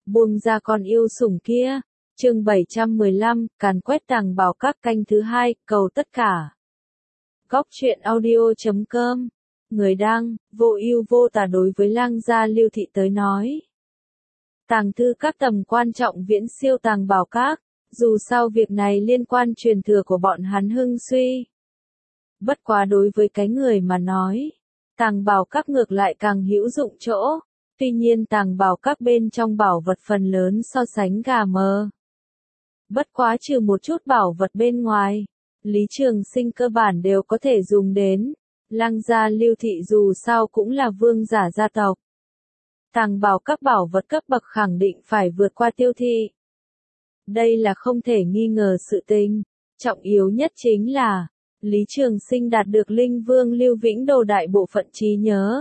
Buông ra con yêu sủng kia. Chương 715, càn quét Tàng Bảo Các canh thứ 2, cầu tất cả. Góc truyện audio.com. Người đăng, vô ưu vô tà. Đối với Lang gia Lưu Thị tới nói, Tàng thư các tầm quan trọng viễn siêu Tàng Bảo Các, dù sao việc này liên quan truyền thừa của bọn hắn hưng suy. Bất quá đối với cái người mà nói, Tàng Bảo Các ngược lại càng hữu dụng chỗ. Tuy nhiên Tàng Bảo Các bên trong bảo vật phần lớn so sánh gà mờ. Bất quá trừ một chút bảo vật bên ngoài, Lý Trường Sinh cơ bản đều có thể dùng đến. Lang gia Lưu Thị dù sao cũng là vương giả gia tộc. Tàng Bảo Các bảo vật cấp bậc khẳng định phải vượt qua Tiêu Thị. Đây là không thể nghi ngờ sự tình. Trọng yếu nhất chính là, Lý Trường Sinh đạt được Linh Vương Lưu Vĩnh Đồ đại bộ phận trí nhớ.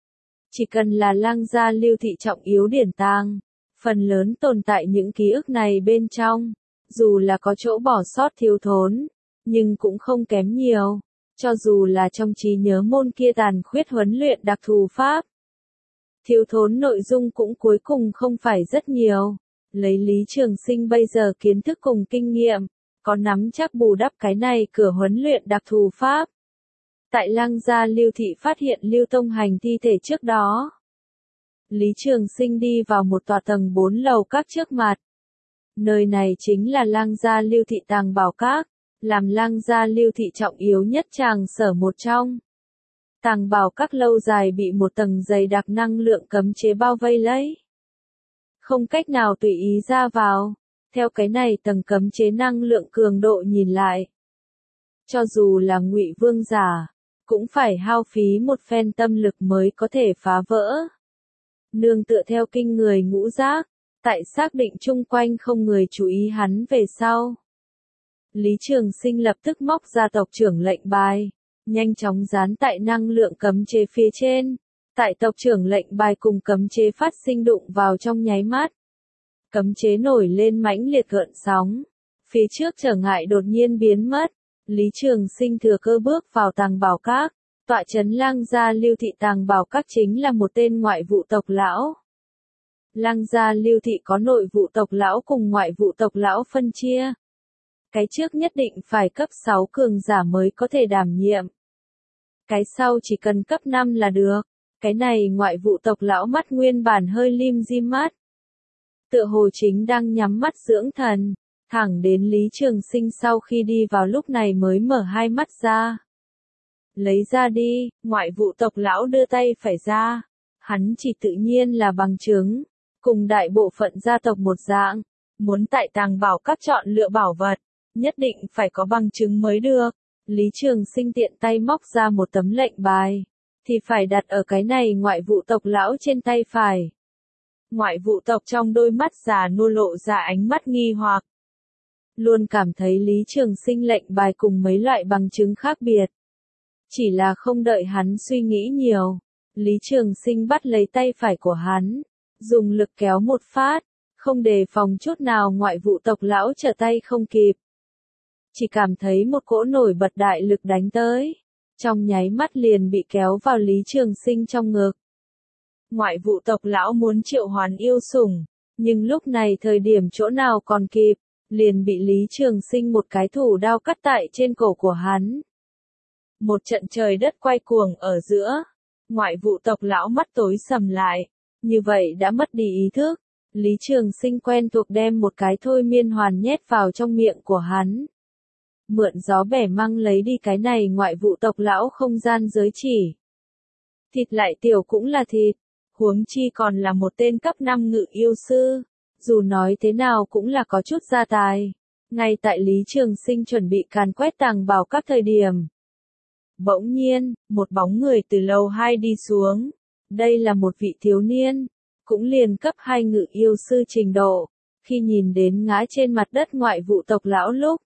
Chỉ cần là Lang gia Lưu Thị trọng yếu điển tàng, phần lớn tồn tại những ký ức này bên trong, dù là có chỗ bỏ sót thiếu thốn, nhưng cũng không kém nhiều, cho dù là trong trí nhớ môn kia tàn khuyết huấn luyện đặc thù pháp. Thiếu thốn nội dung cũng cuối cùng không phải rất nhiều, lấy Lý Trường Sinh bây giờ kiến thức cùng kinh nghiệm, có nắm chắc bù đắp cái này cửa huấn luyện đặc thù pháp. Tại Lang gia Lưu Thị phát hiện Lưu Tông Hành thi thể trước đó, Lý Trường Sinh đi vào một tòa tầng 4 lầu các trước mặt. Nơi này chính là Lang gia Lưu Thị Tàng Bảo Các, làm Lang gia Lưu Thị trọng yếu nhất tràng sở một trong. Tàng Bảo Các lâu dài bị một tầng dày đặc năng lượng cấm chế bao vây lấy, không cách nào tùy ý ra vào. Theo cái này tầng cấm chế năng lượng cường độ nhìn lại, cho dù là Ngụy Vương giả, cũng phải hao phí một phen tâm lực mới có thể phá vỡ. Nương tựa theo kinh người ngũ giác, tại xác định chung quanh không người chú ý hắn về sau, Lý Trường Sinh lập tức móc ra tộc trưởng lệnh bài, nhanh chóng dán tại năng lượng cấm chế phía trên. Tại tộc trưởng lệnh bài cùng cấm chế phát sinh đụng vào trong nháy mắt, cấm chế nổi lên mãnh liệt gợn sóng, phía trước trở ngại đột nhiên biến mất. Lý Trường Sinh thừa cơ bước vào Tàng Bảo Các. Tọa trấn Lang gia Lưu Thị Tàng Bảo Các chính là một tên ngoại vụ tộc lão. Lang gia Lưu Thị có nội vụ tộc lão cùng ngoại vụ tộc lão phân chia. Cái trước nhất định phải cấp 6 cường giả mới có thể đảm nhiệm. Cái sau chỉ cần cấp 5 là được. Cái này ngoại vụ tộc lão mắt nguyên bản hơi lim dim mắt, tựa hồ chính đang nhắm mắt dưỡng thần, thẳng đến Lý Trường Sinh sau khi đi vào lúc này mới mở hai mắt ra. Lấy ra đi, ngoại vụ tộc lão đưa tay phải ra. Hắn chỉ tự nhiên là bằng chứng, cùng đại bộ phận gia tộc một dạng, muốn tại Tàng Bảo Các chọn lựa bảo vật, nhất định phải có bằng chứng mới được. Lý Trường Sinh tiện tay móc ra một tấm lệnh bài, thì phải đặt ở cái này ngoại vụ tộc lão trên tay phải. Ngoại vụ tộc trong đôi mắt già nua lộ ra ánh mắt nghi hoặc, luôn cảm thấy Lý Trường Sinh lệnh bài cùng mấy loại bằng chứng khác biệt. Chỉ là không đợi hắn suy nghĩ nhiều, Lý Trường Sinh bắt lấy tay phải của hắn, dùng lực kéo một phát, không đề phòng chút nào. Ngoại vụ tộc lão trở tay không kịp, chỉ cảm thấy một cỗ nổi bật đại lực đánh tới, trong nháy mắt liền bị kéo vào Lý Trường Sinh trong ngực. Ngoại vụ tộc lão muốn triệu hoán yêu sủng, nhưng lúc này thời điểm chỗ nào còn kịp, liền bị Lý Trường Sinh một cái thủ đao cắt tại trên cổ của hắn. Một trận trời đất quay cuồng ở giữa, ngoại vụ tộc lão mắt tối sầm lại, như vậy đã mất đi ý thức. Lý Trường Sinh quen thuộc đem một cái thôi miên hoàn nhét vào trong miệng của hắn, mượn gió bẻ măng lấy đi cái này ngoại vụ tộc lão không gian giới chỉ. Thịt lại tiểu cũng là thịt, huống chi còn là một tên cấp 5 ngự yêu sư, dù nói thế nào cũng là có chút gia tài. Ngay tại Lý Trường Sinh chuẩn bị càn quét Tàng Bảo Các thời điểm, bỗng nhiên, một bóng người từ lầu 2 đi xuống. Đây là một vị thiếu niên, cũng liền cấp 2 ngự yêu sư trình độ. Khi nhìn đến ngã trên mặt đất ngoại vụ tộc lão lúc,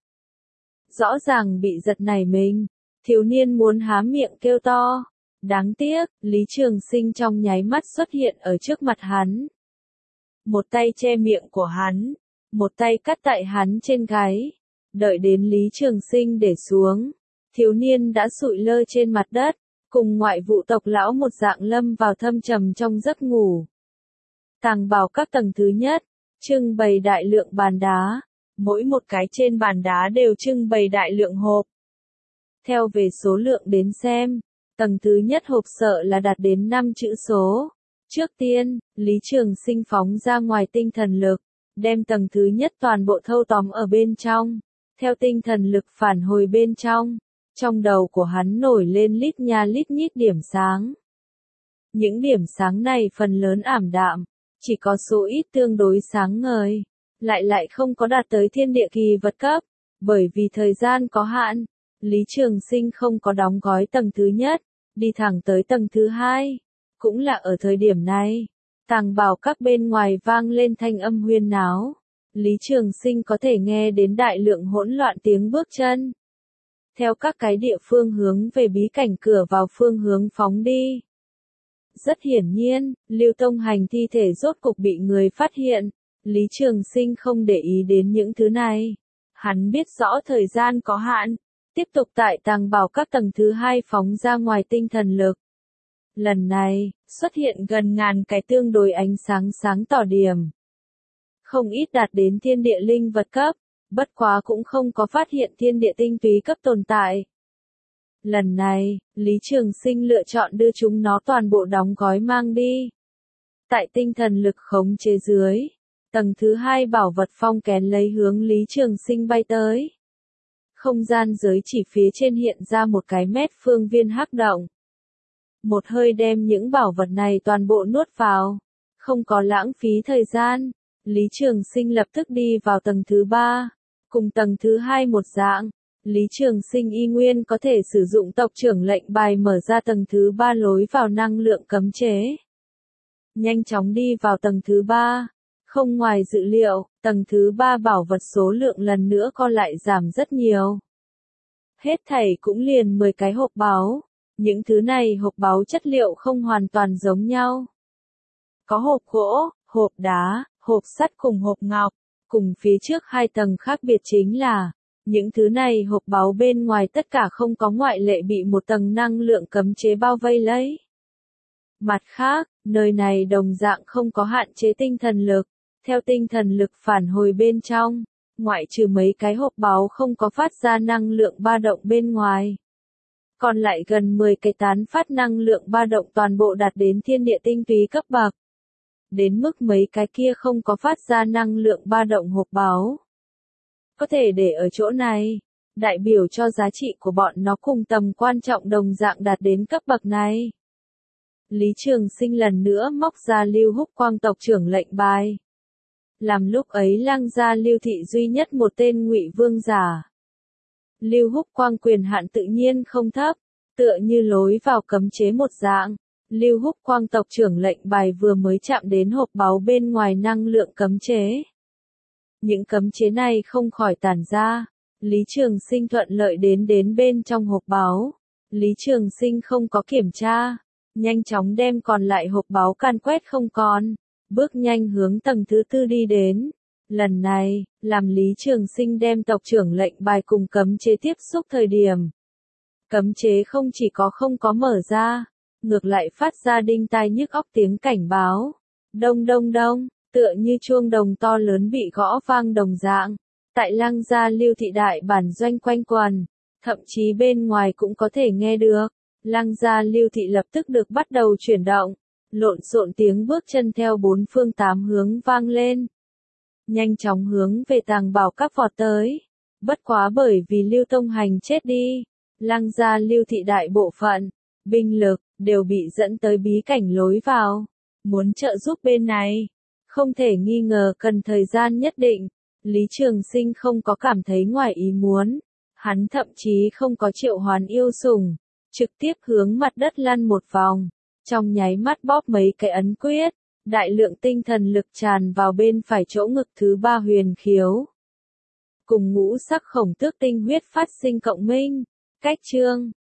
rõ ràng bị giật nảy mình, thiếu niên muốn há miệng kêu to. Đáng tiếc, Lý Trường Sinh trong nháy mắt xuất hiện ở trước mặt hắn. Một tay che miệng của hắn, một tay cắt tại hắn trên gáy. Đợi đến Lý Trường Sinh để xuống, thiếu niên đã sụi lơ trên mặt đất, cùng ngoại vụ tộc lão một dạng lâm vào thâm trầm trong giấc ngủ. Tàng bảo các tầng thứ nhất, trưng bày đại lượng bàn đá. Mỗi một cái trên bàn đá đều trưng bày đại lượng hộp. Theo về số lượng đến xem, tầng thứ nhất hộp sợ là đạt đến 5 chữ số. Trước tiên, Lý Trường Sinh phóng ra ngoài tinh thần lực, đem tầng thứ nhất toàn bộ thâu tóm ở bên trong. Theo tinh thần lực phản hồi bên trong đầu của hắn nổi lên lít nha lít nhít điểm sáng. Những điểm sáng này phần lớn ảm đạm, chỉ có số ít tương đối sáng ngời, lại không có đạt tới thiên địa kỳ vật cấp, bởi vì thời gian có hạn. Lý Trường Sinh không có đóng gói tầng thứ nhất, đi thẳng tới tầng thứ hai. Cũng là ở thời điểm này, tàng bảo các bên ngoài vang lên thanh âm huyên náo. Lý Trường Sinh có thể nghe đến đại lượng hỗn loạn tiếng bước chân. Theo các cái địa phương hướng về bí cảnh cửa vào phương hướng phóng đi. Rất hiển nhiên, Lưu Tông Hành thi thể rốt cục bị người phát hiện. Lý Trường Sinh không để ý đến những thứ này. Hắn biết rõ thời gian có hạn, tiếp tục tại tàng bảo các tầng thứ hai phóng ra ngoài tinh thần lực. Lần này, xuất hiện gần ngàn cái tương đối ánh sáng sáng tỏ điểm. Không ít đạt đến thiên địa linh vật cấp, bất quá cũng không có phát hiện thiên địa tinh túy cấp tồn tại. Lần này, Lý Trường Sinh lựa chọn đưa chúng nó toàn bộ đóng gói mang đi. Tại tinh thần lực khống chế dưới, tầng thứ hai bảo vật phong kén lấy hướng Lý Trường Sinh bay tới. Không gian giới chỉ phía trên hiện ra một cái mét phương viên hắc động. Một hơi đem những bảo vật này toàn bộ nuốt vào. Không có lãng phí thời gian, Lý Trường Sinh lập tức đi vào tầng thứ ba. Cùng tầng thứ hai một dạng, Lý Trường Sinh y nguyên có thể sử dụng tộc trưởng lệnh bài mở ra tầng thứ ba lối vào năng lượng cấm chế. Nhanh chóng đi vào tầng thứ ba. Không ngoài dự liệu, tầng thứ ba bảo vật số lượng lần nữa co lại giảm rất nhiều. Hết thảy cũng liền 10 cái hộp báu. Những thứ này hộp báu chất liệu không hoàn toàn giống nhau. Có hộp gỗ, hộp đá, hộp sắt cùng hộp ngọc. Cùng phía trước hai tầng khác biệt chính là, những thứ này hộp báu bên ngoài tất cả không có ngoại lệ bị một tầng năng lượng cấm chế bao vây lấy. Mặt khác, nơi này đồng dạng không có hạn chế tinh thần lực. Theo tinh thần lực phản hồi bên trong, ngoại trừ mấy cái hộp báu không có phát ra năng lượng ba động bên ngoài. Còn lại gần 10 cái tán phát năng lượng ba động toàn bộ đạt đến thiên địa tinh túy cấp bậc. Đến mức mấy cái kia không có phát ra năng lượng ba động hộp báu. Có thể để ở chỗ này, đại biểu cho giá trị của bọn nó cùng tầm quan trọng đồng dạng đạt đến cấp bậc này. Lý Trường Sinh lần nữa móc ra Lưu Húc Quang tộc trưởng lệnh bài. Làm lúc ấy Lăng gia Lưu thị duy nhất một tên Ngụy vương giả. Lưu Húc Quang quyền hạn tự nhiên không thấp, tựa như lối vào cấm chế một dạng. Lưu Húc Quang tộc trưởng lệnh bài vừa mới chạm đến hộp báu bên ngoài năng lượng cấm chế. Những cấm chế này không khỏi tản ra. Lý Trường Sinh thuận lợi đến bên trong hộp báu. Lý Trường Sinh không có kiểm tra, nhanh chóng đem còn lại hộp báu can quét không còn. Bước nhanh hướng tầng thứ tư đi đến. Lần này, làm Lý Trường Sinh đem tộc trưởng lệnh bài cùng cấm chế tiếp xúc thời điểm. Cấm chế không chỉ không có mở ra, ngược lại phát ra đinh tai nhức óc tiếng cảnh báo. Đông đông đông, tựa như chuông đồng to lớn bị gõ vang đồng dạng. Tại Lăng gia Lưu thị đại bản doanh quanh quần, thậm chí bên ngoài cũng có thể nghe được. Lăng gia Lưu thị lập tức được bắt đầu chuyển động. Lộn xộn tiếng bước chân theo bốn phương tám hướng vang lên. Nhanh chóng hướng về tàng bảo các vọt tới. Bất quá bởi vì Lưu Tông Hành chết đi, Lăng gia Lưu thị đại bộ phận, binh lực, đều bị dẫn tới bí cảnh lối vào. Muốn trợ giúp bên này, không thể nghi ngờ cần thời gian nhất định. Lý Trường Sinh không có cảm thấy ngoài ý muốn. Hắn thậm chí không có triệu hoán yêu sủng, trực tiếp hướng mặt đất lăn một vòng. Trong nháy mắt bóp mấy cái ấn quyết, đại lượng tinh thần lực tràn vào bên phải chỗ ngực thứ ba huyền khiếu. Cùng ngũ sắc khổng tước tinh huyết phát sinh cộng minh. Cách chương